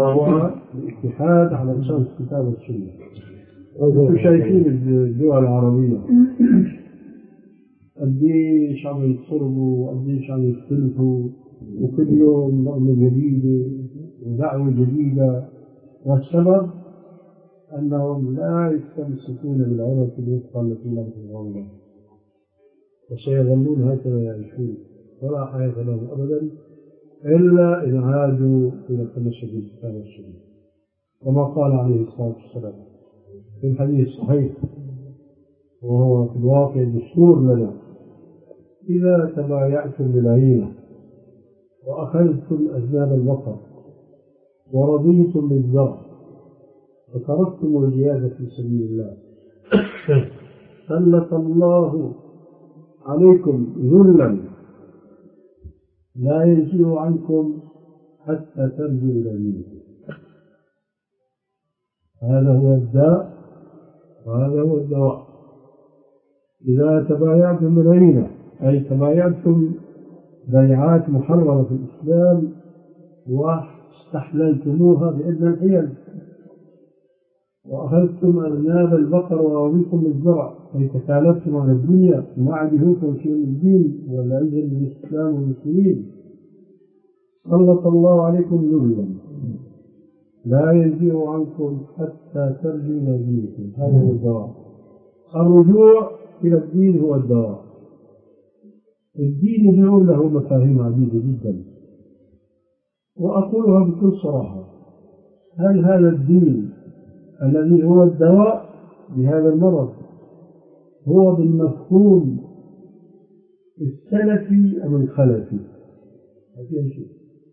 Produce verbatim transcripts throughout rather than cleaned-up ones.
وهو الاتحاد على أساس الكتاب والسنة. أنتم شايفين الدول العربية قديش عم يتصرفوا وقديش عم يختلفوا، وكل يوم نغمة جديدة ودعوة جديدة، والسبب أنهم لا يستمسكون بالعروة الوثقى التي لا تتغير، وسيظلون هكذا يعيشون ولا حياة لهم أبدا إلا إن عادوا إلى التمسك بالكتاب والسنة، كما قال عليه الصلاة والسلام في الحديث الصحيح، وهو في الواقع دستور لنا: إذا تبايعتم بالعينة وأخذتم أذناب البقر ورضيتم بالزرع وتركتم الجهاد في سبيل الله سلط الله عليكم ذلا لا ينزل عنكم حتى ترجعوا إلى دينكم. هذا هو الداء وهذا هو الدواء. إذا تبايعتم بالعينة أي تبايعتم بيعات محرمة في الإسلام واستحللتموها بإذن الحيل، وأخذتم أذناب البقر ورضيتم بالزرع أي تكالفتم على الدنيا وما عجبكم شيء من الدين والعزة للإسلام والمسلمين، سلط الله عليكم ذلا لا ينزع عنكم حتى ترجعوا إلى دينكم. هذا هو الدواء. الرجوع إلى الدين هو الدواء. الدين يدعو له مفاهيم عديدة جدا، وأقولها بكل صراحة: هل هذا الدين الذي هو الدواء بهذا المرض هو بالمفهوم السلفي أم الخلفي؟ ما فيها شيء.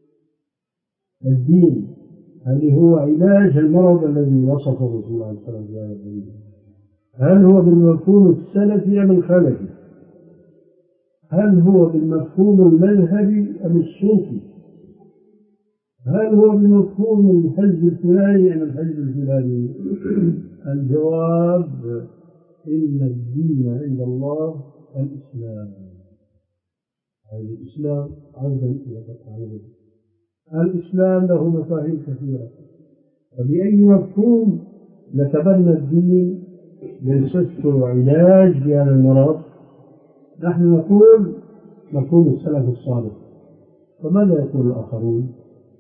الدين هل هو علاج المرض الذي وصفه الرسول صلى الله عليه وسلم؟ هل هو بالمفهوم السلفي أم الخلفي؟ هل هو بالمفهوم المذهبي أم الصوفي؟ هل هو بمفهوم الحزب الفلاني أم الحزب الفلاني؟ الجواب: إن الدين عند الله الإسلام. هذا الإسلام عودا إلى تعالى. الإسلام له مفاهيم كثيرة، فبأي مفهوم نتبنى الدين لنصفه علاج لهذا المرض؟ نحن نقول مفهوم السلف الصالح. فماذا يقول الآخرون؟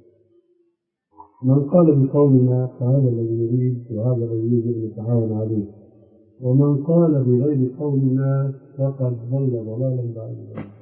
من قال بقولنا فهذا الذي يريد وهذا الذي يجب أن نتعاون عليه، ومن قال بغير قولنا فقد ضل ضلالا بعيدا.